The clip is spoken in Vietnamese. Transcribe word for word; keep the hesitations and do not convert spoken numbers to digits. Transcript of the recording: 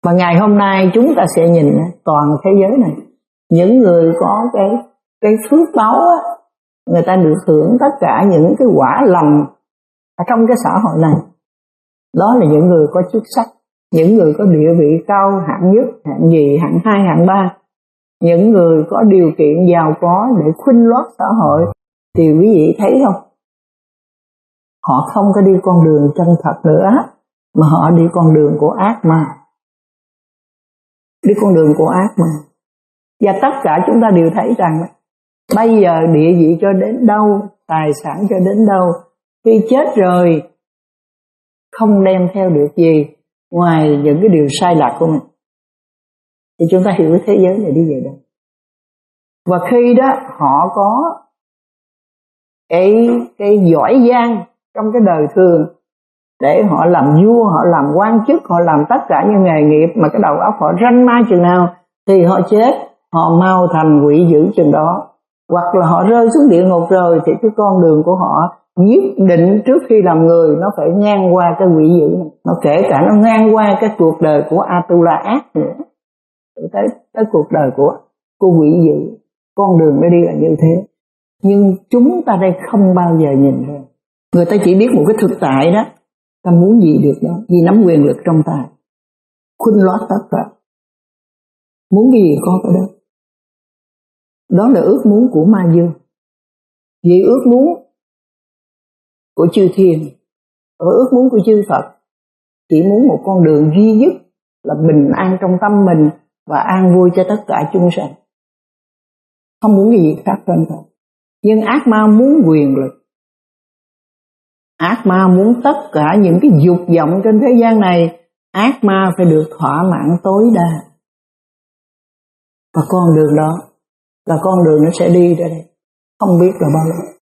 Và ngày hôm nay chúng ta sẽ nhìn toàn thế giới này, những người có cái cái phước báu á, người ta được hưởng tất cả những cái quả lành ở trong cái xã hội này. Đó là những người có chức sắc, những người có địa vị cao, hạng nhất, hạng nhì, hạng hai, hạng ba, những người có điều kiện giàu có để khuynh loát xã hội. Thì quý vị thấy không, họ không có đi con đường chân thật nữa, mà họ đi con đường của ác ma, đi con đường của ác ma. Và tất cả chúng ta đều thấy rằng bây giờ địa vị cho đến đâu, tài sản cho đến đâu, khi chết rồi không đem theo được gì ngoài những cái điều sai lạc của mình. Thì chúng ta hiểu cái thế giới này đi về đâu. Và khi đó họ có cái cái giỏi giang trong cái đời thường để họ làm vua, họ làm quan chức, họ làm tất cả những nghề nghiệp mà cái đầu óc họ ranh ma chừng nào thì họ chết, họ mau thành quỷ dữ chừng đó. Hoặc là họ rơi xuống địa ngục rồi thì cái con đường của họ nhất định trước khi làm người nó phải ngang qua cái quỷ dữ này. Nó kể cả nó ngang qua cái cuộc đời của Atula ác nữa, tới, tới cuộc đời của, của quỷ dữ. Con đường nó đi là như thế. Nhưng chúng ta đây không bao giờ nhìn ra. Người ta chỉ biết một cái thực tại đó, ta muốn gì được đó, vì nắm quyền lực trong tay, khuynh loát tất cả, muốn cái gì có cái đó. Đó là ước muốn của ma dương. Vì ước muốn của chư thiên, ở ước muốn của chư Phật chỉ muốn một con đường duy nhất là bình an trong tâm mình và an vui cho tất cả chúng sanh, không muốn cái gì khác hơn cả. Nhưng ác ma muốn quyền lực, ác ma muốn tất cả những cái dục vọng trên thế gian này, ác ma phải được thỏa mãn tối đa. Và con đường đó là con đường nó sẽ đi ra đây không biết là bao lâu.